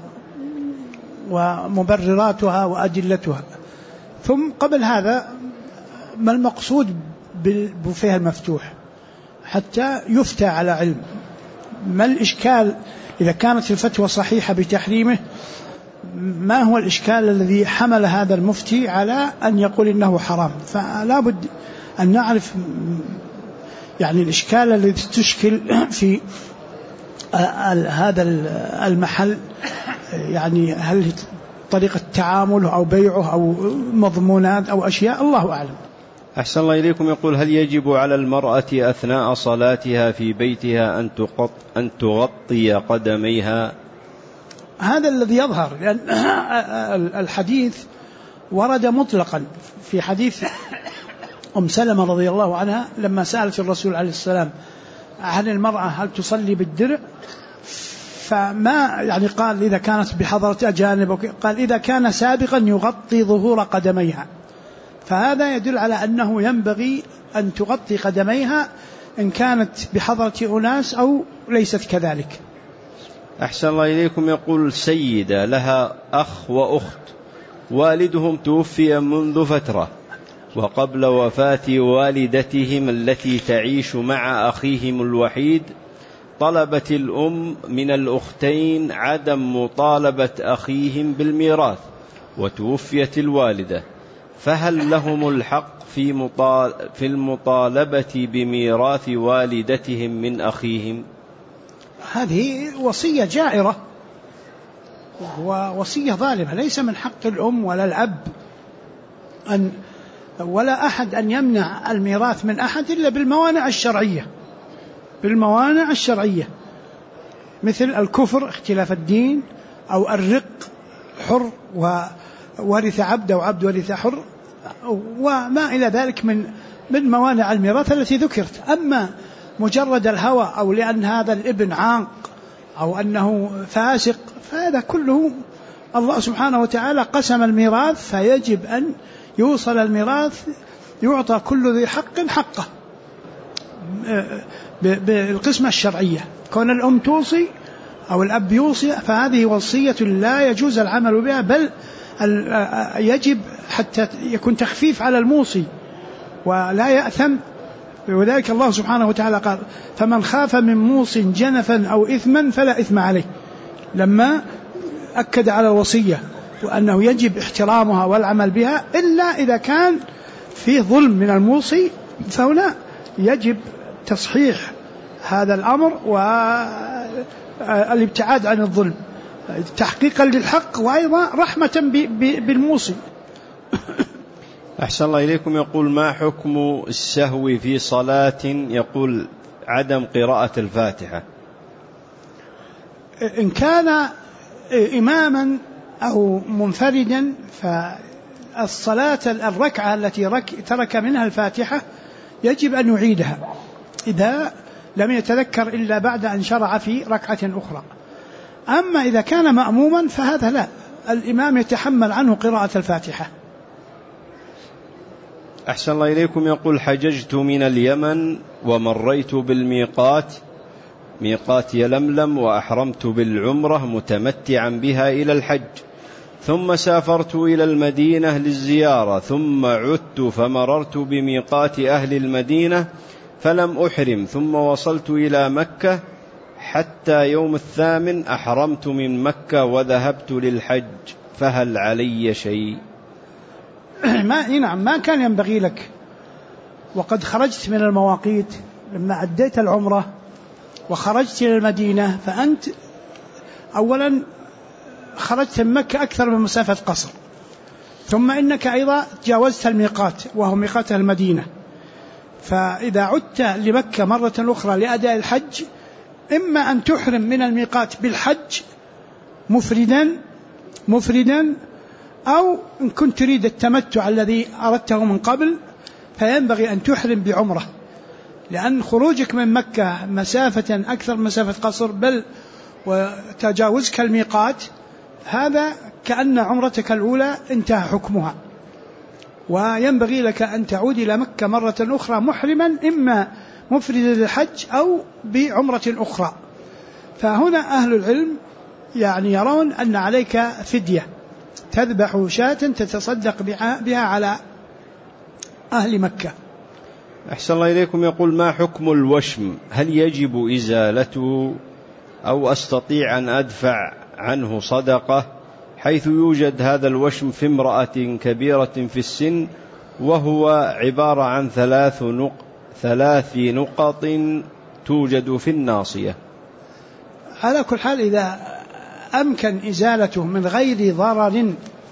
ومبرراتها وأدلتها. ثم قبل هذا ما المقصود بالبوفيه المفتوح حتى يفتى على علم؟ ما الإشكال إذا كانت الفتوى صحيحة بتحريمه؟ ما هو الإشكال الذي حمل هذا المفتي على أن يقول إنه حرام؟ فلا بد أن نعرف يعني الإشكال الذي تشكل في هذا المحل، يعني هل طريقة تعامله أو بيعه أو مضمونات أو أشياء، الله أعلم. أحسن الله إليكم. يقول: هل يجب على المرأة أثناء صلاتها في بيتها أن تغطي قدميها؟ هذا الذي يظهر، لأن الحديث ورد مطلقا في حديث أم سلمة رضي الله عنها لما سألت الرسول عليه السلام عن المرأة هل تصلي بالدرع، فما يعني قال إذا كانت بحضرة أجانب، قال إذا كان سابقا يغطي ظهور قدميها، فهذا يدل على أنه ينبغي أن تغطي قدميها إن كانت بحضرة أناس أو ليست كذلك. أحسن الله إليكم. يقول سيدة لها أخ وأخت والدهم توفي منذ فترة، وقبل وفاة والدتهم التي تعيش مع أخيهم الوحيد طلبت الأم من الأختين عدم مطالبة أخيهم بالميراث، وتوفيت الوالدة، فهل لهم الحق في المطالبة بميراث والدتهم من أخيهم؟ هذه وصية جائرة ووصية ظالمة، ليس من حق الأم ولا الأب ولا أحد أن يمنع الميراث من أحد إلا بالموانع الشرعية، مثل الكفر اختلاف الدين، أو الرق حر وورث عبد أو عبد ورث حر، وما إلى ذلك من موانع الميراث التي ذكرت. أما مجرد الهوى أو لأن هذا الابن عاق أو أنه فاسق، فهذا كله الله سبحانه وتعالى قسم الميراث، فيجب أن يوصل الميراث، يعطى كل ذي حق حقه بالقسمة الشرعية. كون الأم توصي أو الأب يوصي فهذه وصية لا يجوز العمل بها، بل يجب حتى يكون تخفيف على الموصي ولا يأثم. وذلك الله سبحانه وتعالى قال فمن خاف من موص جنفا أو إثما فلا إثم عليه، لما أكد على الوصية وأنه يجب احترامها والعمل بها، إلا إذا كان فيه ظلم من الموصي، فهنا يجب تصحيح هذا الأمر والابتعاد عن الظلم تحقيقا للحق، وأيضا رحمة بالموصي. أحسن الله إليكم. يقول ما حكم السهو في صلاة يقول عدم قراءة الفاتحة؟ إن كان إماما أو منفردا فالصلاة الركعة التي ترك منها الفاتحة يجب أن يعيدها إذا لم يتذكر إلا بعد أن شرع في ركعة أخرى. أما إذا كان مأموما فهذا لا، الإمام يتحمل عنه قراءة الفاتحة. أحسن الله إليكم. يقول حججت من اليمن ومريت بالميقات، ميقات يلملم، وأحرمت بالعمرة متمتعا بها إلى الحج، ثم سافرت إلى المدينة للزيارة، ثم عدت فمررت بميقات أهل المدينة فلم أحرم، ثم وصلت إلى مكة حتى يوم 8 أحرمت من مكة وذهبت للحج، فهل علي شيء؟ نعم، ما كان ينبغي لك، وقد خرجت من المواقيت لما أديت العمرة وخرجت إلى المدينة، فأنت أولا خرجت من مكة أكثر من مسافة قصر، ثم إنك أيضا تجاوزت الميقات وهو ميقات المدينة، فإذا عدت لمكة مرة أخرى لأداء الحج إما أن تحرم من الميقات بالحج مفردا أو إن كنت تريد التمتع الذي أردته من قبل فينبغي أن تحرم بعمرة، لأن خروجك من مكة مسافة أكثر من مسافة قصر بل وتجاوزك الميقات، هذا كأن عمرتك الأولى انتهى حكمها، وينبغي لك أن تعود إلى مكة مرة أخرى محرما إما مفردا للحج أو بعمرة أخرى. فهنا أهل العلم يعني يرون أن عليك فدية، تذبح شاة تتصدق بها على أهل مكة. أحسن الله إليكم. يقول ما حكم الوشم؟ هل يجب إزالته أو أستطيع أن أدفع عنه صدقة، حيث يوجد هذا الوشم في امرأة كبيرة في السن وهو عبارة عن 3 نقط توجد في الناصية؟ على كل حال إذا أمكن إزالته من غير ضرر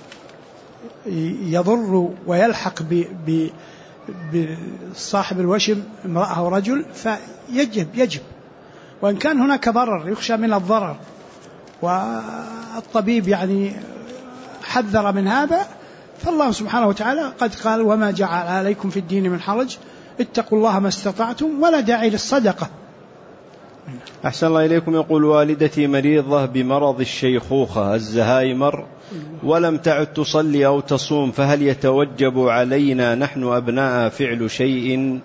يضر ويلحق بصاحب الوشم امرأة أو رجل فيجب، وإن كان هناك ضرر يخشى من الضرر والطبيب يعني حذر من هذا، فالله سبحانه وتعالى قد قال: وما جعل عليكم في الدين من حرج، اتقوا الله ما استطعتم، ولا داعي للصدقة. أحسن الله إليكم. يقول: والدتي مريضة بمرض الشيخوخة الزهايمر ولم تعد تصلي أو تصوم، فهل يتوجب علينا نحن أبناء فعل شيء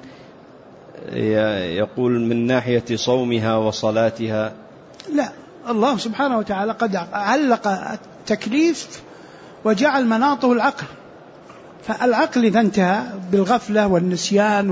يقول من ناحية صومها وصلاتها؟ لا، الله سبحانه وتعالى قد علق التكليف وجعل مناطه العقل، فالعقل إذا انتهى بالغفلة والنسيان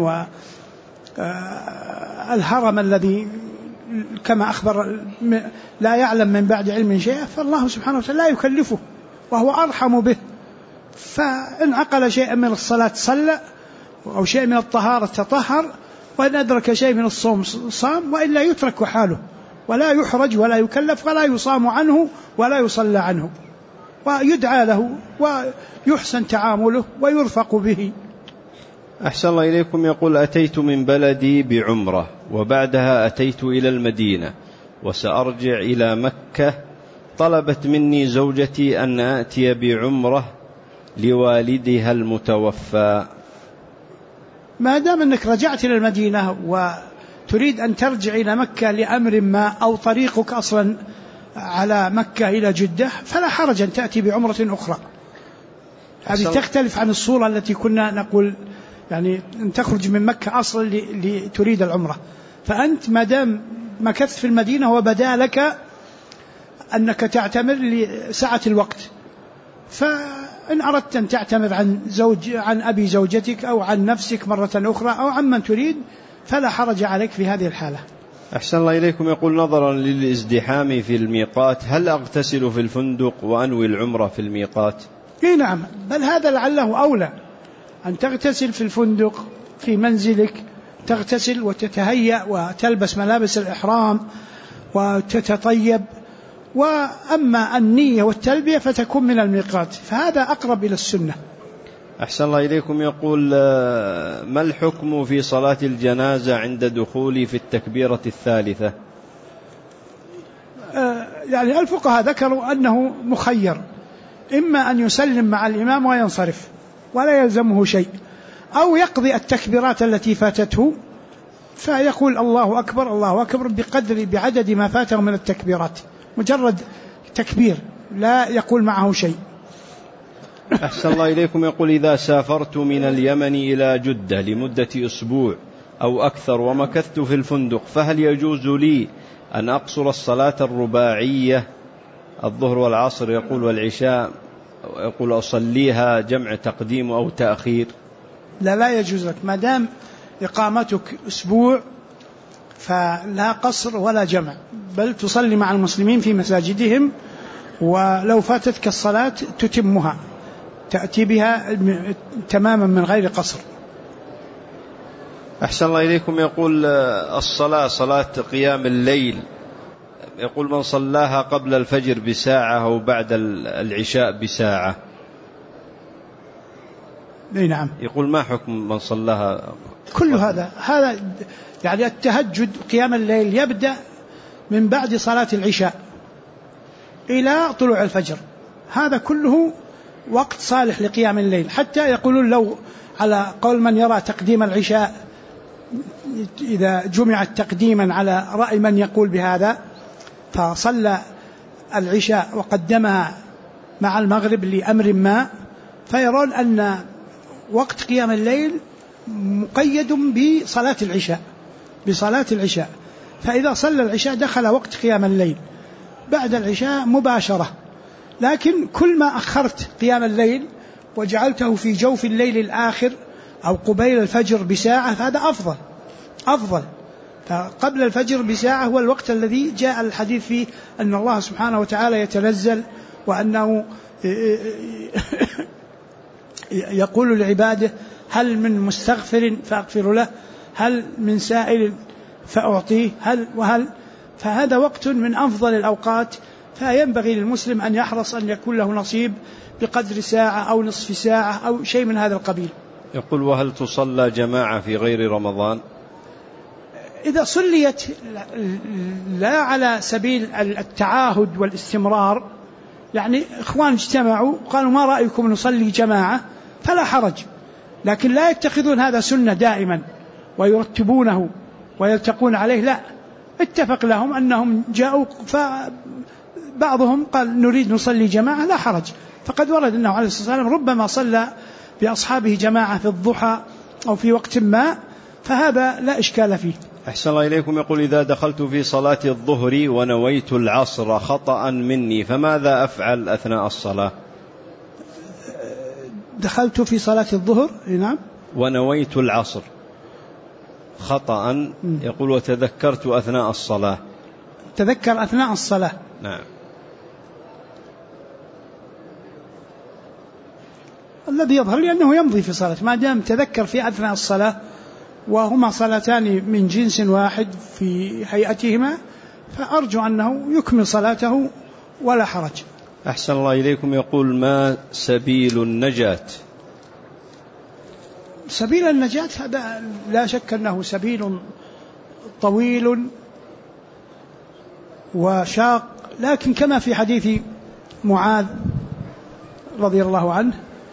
والهرم الذي كما أخبر لا يعلم من بعد علم شيئا، فالله سبحانه وتعالى لا يكلفه وهو أرحم به. فإن عقل شيئا من الصلاة صلى، أو شيء من الطهارة تطهر، وإن أدرك شيء من الصوم صام، وإلا يترك حاله ولا يحرج ولا يكلف ولا يصام عنه ولا يصلى عنه، ويدعى له ويحسن تعامله ويرفق به. أحسن الله إليكم. يقول: أتيت من بلدي بعمرة وبعدها أتيت إلى المدينة وسأرجع إلى مكة، طلبت مني زوجتي أن آتي بعمرة لوالدها المتوفى. ما دام أنك رجعت إلى المدينة وتريد أن ترجع إلى مكة لأمر ما، أو طريقك أصلا على مكة إلى جدة، فلا حرج أن تأتي بعمرة أخرى. هذه تختلف عن الصورة التي كنا نقول يعني أن تخرج من مكة أصلا لتريد العمرة. فأنت ما دام مكثت في المدينة وبدا لك أنك تعتمر لسعة الوقت، فإن أردت أن تعتمر عن أبي زوجتك أو عن نفسك مرة أخرى أو عن من تريد، فلا حرج عليك في هذه الحالة. أحسن الله إليكم. يقول: نظرا للازدحام في الميقات، هل أغتسل في الفندق وأنوي العمرة في الميقات؟ نعم، بل هذا لعله أولى، أن تغتسل في الفندق في منزلك، تغتسل وتتهيأ وتلبس ملابس الإحرام وتتطيب، وأما النية والتلبية فتكون من الميقات، فهذا أقرب إلى السنة. أحسن الله إليكم. يقول: ما الحكم في صلاة الجنازة عند دخولي في التكبيرة الثالثة؟ يعني الفقهاء ذكروا أنه مخير، إما أن يسلم مع الإمام وينصرف ولا يلزمه شيء، أو يقضي التكبيرات التي فاتته فيقول الله أكبر الله أكبر بعدد ما فاته من التكبيرات، مجرد تكبير لا يقول معه شيء. أحسن الله إليكم. يقول: إذا سافرت من اليمن إلى جدة لمدة أسبوع أو أكثر ومكثت في الفندق، فهل يجوز لي أن أقصر الصلاة الرباعية الظهر والعصر يقول والعشاء، يقول أصليها جمع تقديم أو تأخير؟ لا يجوز لك، ما دام إقامتك أسبوع فلا قصر ولا جمع، بل تصلي مع المسلمين في مساجدهم، ولو فاتتك الصلاة تتمها، تأتي بها تماما من غير قصر. أحسن الله إليكم. يقول: الصلاة صلاة قيام الليل، يقول من صلاها قبل الفجر بساعة أو بعد العشاء بساعة. نعم. يقول: ما حكم من صلاها؟ كل هذا يعني التهجد قيام الليل يبدأ من بعد صلاة العشاء إلى طلوع الفجر، هذا كله وقت صالح لقيام الليل. حتى يقولون لو على قول من يرى تقديم العشاء، إذا جمعت تقديما على رأي من يقول بهذا، فصلى العشاء وقدمها مع المغرب لأمر ما، فيرون أن وقت قيام الليل مقيد بصلاة العشاء، فإذا صلى العشاء دخل وقت قيام الليل بعد العشاء مباشرة. لكن كل ما أخرت قيام الليل وجعلته في جوف الليل الآخر أو قبيل الفجر بساعة فهذا أفضل. فقبل الفجر بساعة هو الوقت الذي جاء الحديث فيه أن الله سبحانه وتعالى يتنزل، وأنه يقول لعباده: هل من مستغفر فأغفر له، هل من سائل فأعطيه، فهذا وقت من أفضل الأوقات، فينبغي للمسلم أن يحرص أن يكون له نصيب بقدر ساعة أو نصف ساعة أو شيء من هذا القبيل. يقول: وهل تصلى جماعة في غير رمضان؟ إذا صليت لا على سبيل التعاهد والاستمرار، يعني إخوان اجتمعوا قالوا ما رأيكم نصلي جماعة، فلا حرج، لكن لا يتخذون هذا سنة دائما ويرتبونه ويلتقون عليه، لا، اتفق لهم أنهم جاءوا فبعضهم قال نريد نصلي جماعة، لا حرج. فقد ورد أنه عليه الصلاة والسلام ربما صلى بأصحابه جماعة في الضحى أو في وقت ما، فهذا لا إشكال فيه. أحسن الله إليكم. يقول إذا دخلت في صلاة الظهر ونويت العصر خطأ مني فماذا أفعل أثناء الصلاة؟ دخلت في صلاة الظهر، نعم، ونويت العصر خطأ، يقول وتذكرت أثناء الصلاة. تذكر أثناء الصلاة، نعم. الذي يظهر لي أنه يمضي في صلاة، ما دام تذكر في أثناء الصلاة وهما صلاتان من جنس واحد في هيئتهما، فأرجو أنه يكمل صلاته ولا حرج. أحسن الله إليكم. يقول ما سبيل النجاة؟ سبيل النجاة هذا لا شك أنه سبيل طويل وشاق، لكن كما في حديث معاذ رضي الله عنه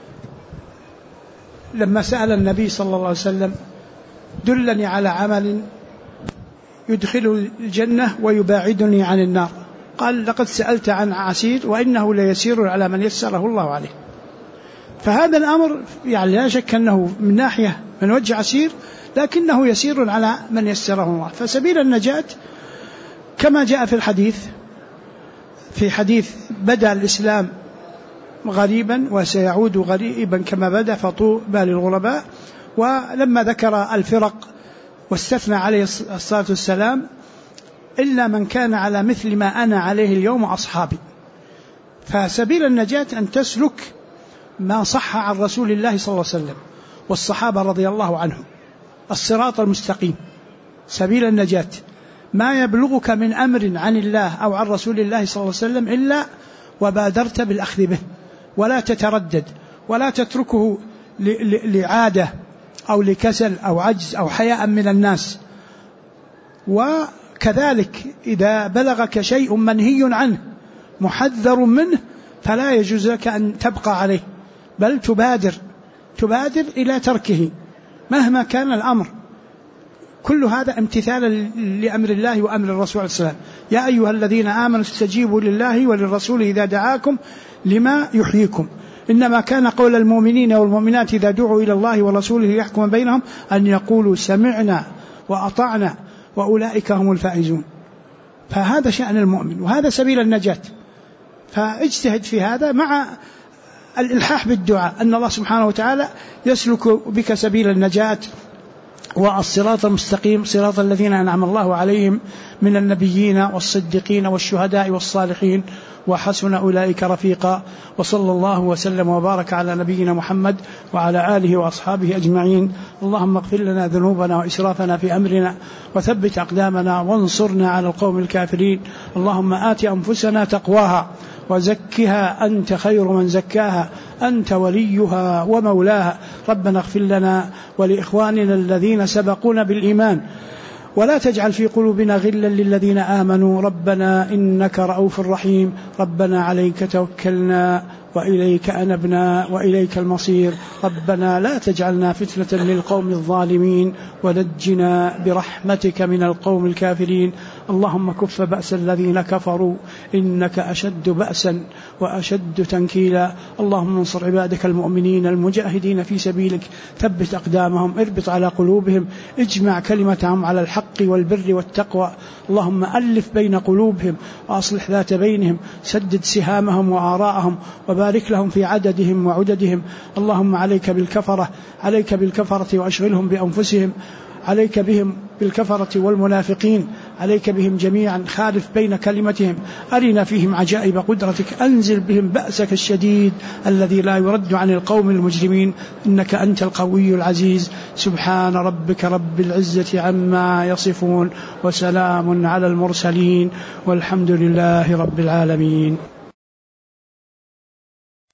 لما سأل النبي صلى الله عليه وسلم دلني على عمل يدخل الجنة ويباعدني عن النار، قال لقد سألت عن عسير وإنه ليسير على من يسره الله عليه. فهذا الأمر يعني لا شك أنه من ناحية من وجه عسير، لكنه يسير على من يسره الله. فسبيل النجاة كما جاء في الحديث، في حديث بدأ الإسلام غريبا وسيعود غريبا كما بدأ فطوبى للغرباء، ولما ذكر الفرق واستثنى عليه الصلاة والسلام إلا من كان على مثل ما أنا عليه اليوم أصحابي. فسبيل النجاة أن تسلك ما صح عن رسول الله صلى الله عليه وسلم والصحابة رضي الله عنهم، الصراط المستقيم سبيل النجاة، ما يبلغك من أمر عن الله أو عن رسول الله صلى الله عليه وسلم إلا وبادرت بالأخذ به، ولا تتردد ولا تتركه لعادة أو لكسل أو عجز أو حياء من الناس. وكذلك إذا بلغك شيء منهي عنه محذر منه فلا يجوز لك أن تبقى عليه، بل تبادر إلى تركه مهما كان الأمر. كل هذا امتثالا لأمر الله وأمر الرسول عليه السلام. يا أيها الذين آمنوا استجيبوا لله وللرسول إذا دعاكم لما يحييكم. إنما كان قول المؤمنين والمؤمنات إذا دعوا إلى الله ورسوله يحكم بينهم أن يقولوا سمعنا وأطعنا وأولئك هم الفائزون. فهذا شأن المؤمن وهذا سبيل النجاة. فاجتهد في هذا مع الإلحاح بالدعاء أن الله سبحانه وتعالى يسلك بك سبيل النجاة والصراط المستقيم، صراط الذين أنعم الله عليهم من النبيين والصديقين والشهداء والصالحين وحسن أولئك رفيقا. وصلى الله وسلم وبارك على نبينا محمد وعلى آله وأصحابه أجمعين. اللهم اغفر لنا ذنوبنا وإسرافنا في أمرنا وثبت أقدامنا وانصرنا على القوم الكافرين. اللهم آت أنفسنا تقواها وزكها أنت خير من زكاها أنت وليها ومولاها. ربنا اغفر لنا ولإخواننا الذين سبقونا بالإيمان ولا تجعل في قلوبنا غلا للذين آمنوا ربنا إنك رؤوف رحيم. ربنا عليك توكلنا وإليك أنبنا وإليك المصير. ربنا لا تجعلنا فتنة للقوم الظالمين ونجنا برحمتك من القوم الكافرين. اللهم كف بأس الذين كفروا إنك أشد بأسا وأشد تنكيلا. اللهم انصر عبادك المؤمنين المجاهدين في سبيلك، ثبت أقدامهم، اربط على قلوبهم، اجمع كلمتهم على الحق والبر والتقوى. اللهم ألف بين قلوبهم وأصلح ذات بينهم، سدد سهامهم وآراءهم وبارك لهم في عددهم وعددهم. اللهم عليك بالكفرة وأشغلهم بأنفسهم، عليك بهم بالكفرة والمنافقين، عليك بهم جميعا، خالف بين كلمتهم، أرنا فيهم عجائب قدرتك، أنزل بهم بأسك الشديد الذي لا يرد عن القوم المجرمين، إنك أنت القوي العزيز. سبحان ربك رب العزة عما يصفون وسلام على المرسلين والحمد لله رب العالمين.